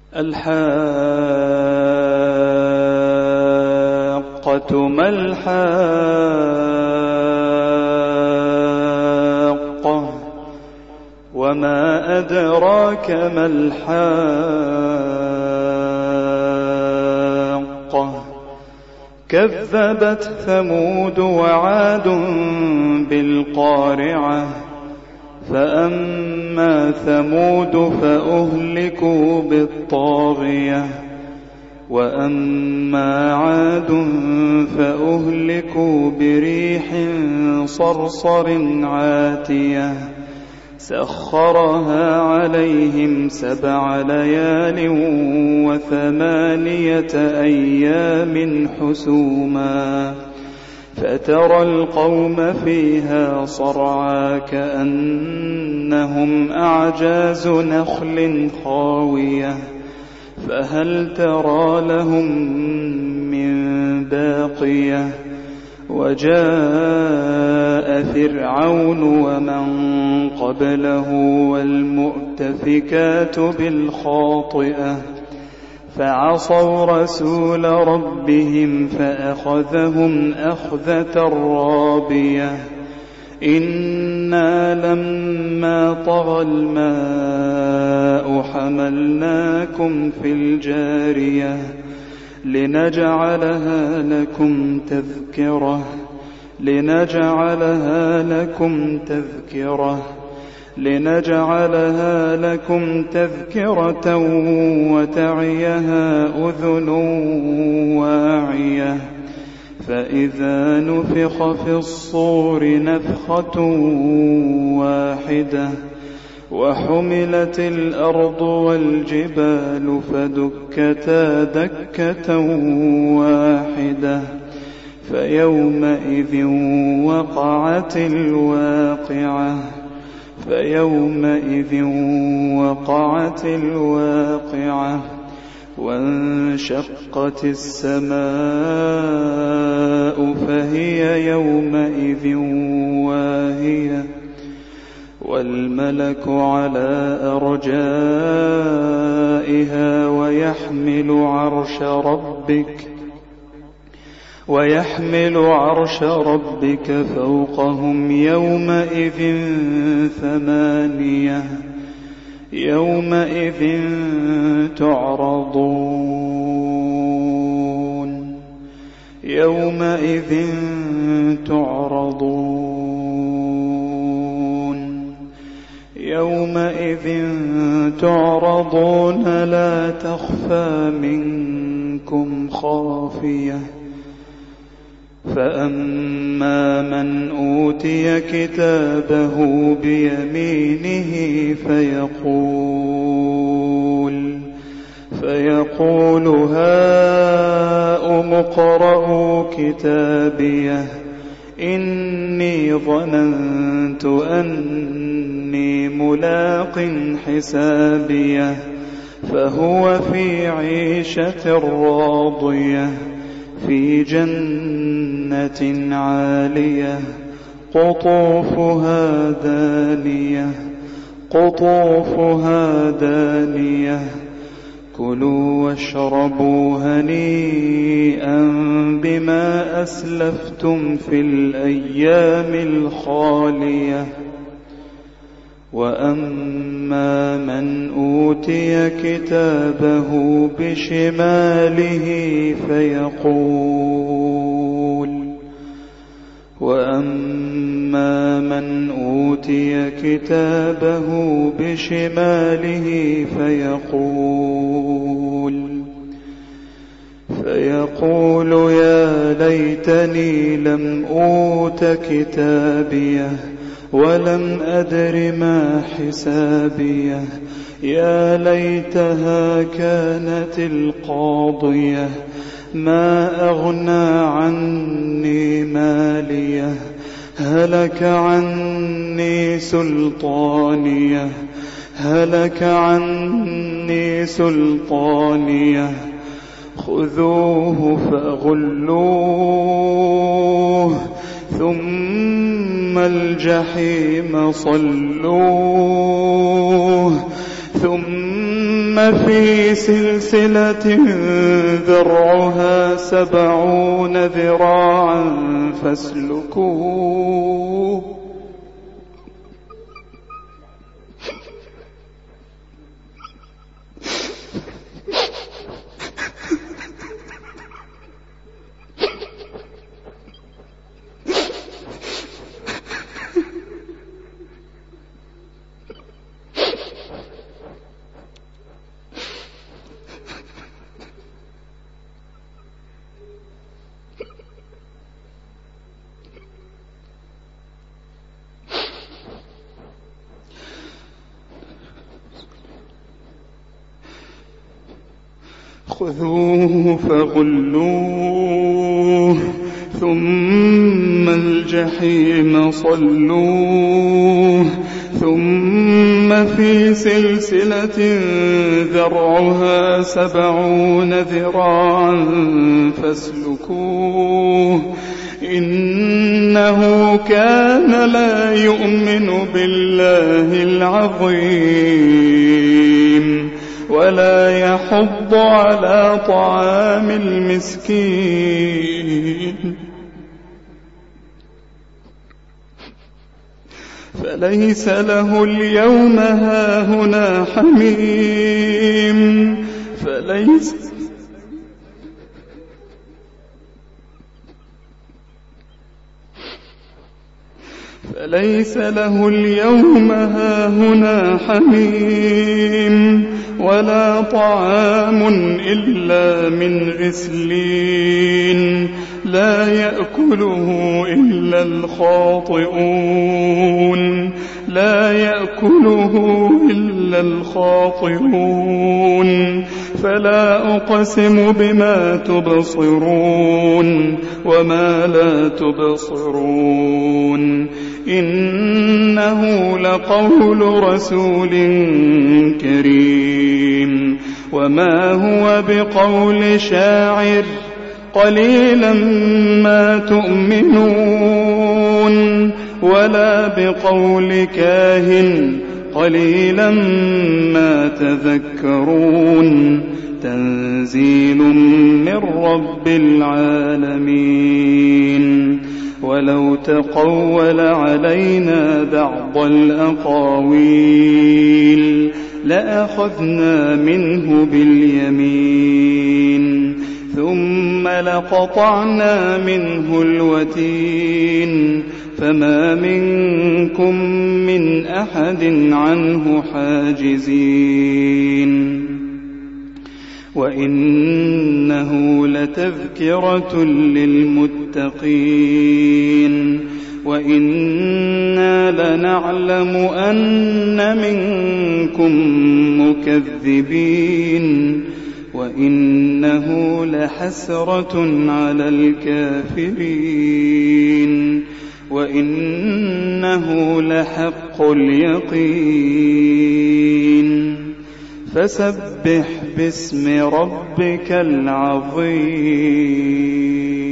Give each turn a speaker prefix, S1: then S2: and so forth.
S1: الحاقة ما الحاقة وما أدراك ما الحاقة كذبت ثمود وعاد بالقارعة فأما ثمود فأهلكوا بالطاغية وأما عاد فأهلكوا بريح صرصر عاتية سخرها عليهم 7 ليال و8 أيام حسوما فترى القوم فيها صرعى كأنهم أعجاز نخل خاوية فهل ترى لهم من باقية وجاء فرعون ومن قبله والمؤتفكات بالخاطئة فعصوا رسول ربهم فأخذهم أخذة رابية إنا لما طغى الماء حملناكم في الجارية لنجعلها لكم تذكرة وتعيها أذن واعية فإذا نفخ في الصور نفخة واحدة وحملت الأرض والجبال فدكتا دكة واحدة فيومئذ وقعت الواقعة وانشقت السماء فهي يومئذ واهية والملك على أرجائها ويحمل عرش ربك فوقهم يومئذ 8 يومئذ تعرضون لا تخفى منكم خافية فأما من أوتي كتابه بيمينه فيقول هاؤم اقرءوا كتابيه إني ظننت أني ملاق حسابيه فهو في عيشة راضية في جنة عالية قطوفها دانية كلوا واشربوا هنيئا بما أسلفتم في الأيام الخالية وأما من أوتي كتابه بشماله فيقول يا ليتني لم أوت كتابيه ولم أدر ما حسابيه يا ليتها كانت القاضية ما أغنى عني ماليه هلك عني سلطانيه خذوه فغلوه ثم الجحيم صلوه ثم في سلسلة ذرعها 70 ذراعا فاسلكوه خذوه فغلوه ثم الجحيم صلوه ثم في سلسلة ذرعها 70 ذراعا فاسلكوه إنه كان لا يؤمن بالله العظيم ولا يحض على طعام المسكين فليس له اليوم هاهنا حميم فليس له اليوم هاهنا حميم ولا طعام إلا من غسلين لا يأكله إلا الخاطئون فلا أقسم بما تبصرون وما لا تبصرون إنه لقول رسول كريم وما هو بقول شاعر قليلا ما تؤمنون ولا بقول كاهن قليلا ما تذكرون تنزيل من رب العالمين ولو تقول علينا بعض الأقاويل لأخذنا منه باليمين ثم لقطعنا منه الوتين فما منكم من أحد عنه حاجزين وإنه لتذكرة للمتقين وإنا لنعلم أن منكم مكذبين وإنه لحسرة على الكافرين وإنه لحق اليقين فسبح باسم ربك العظيم.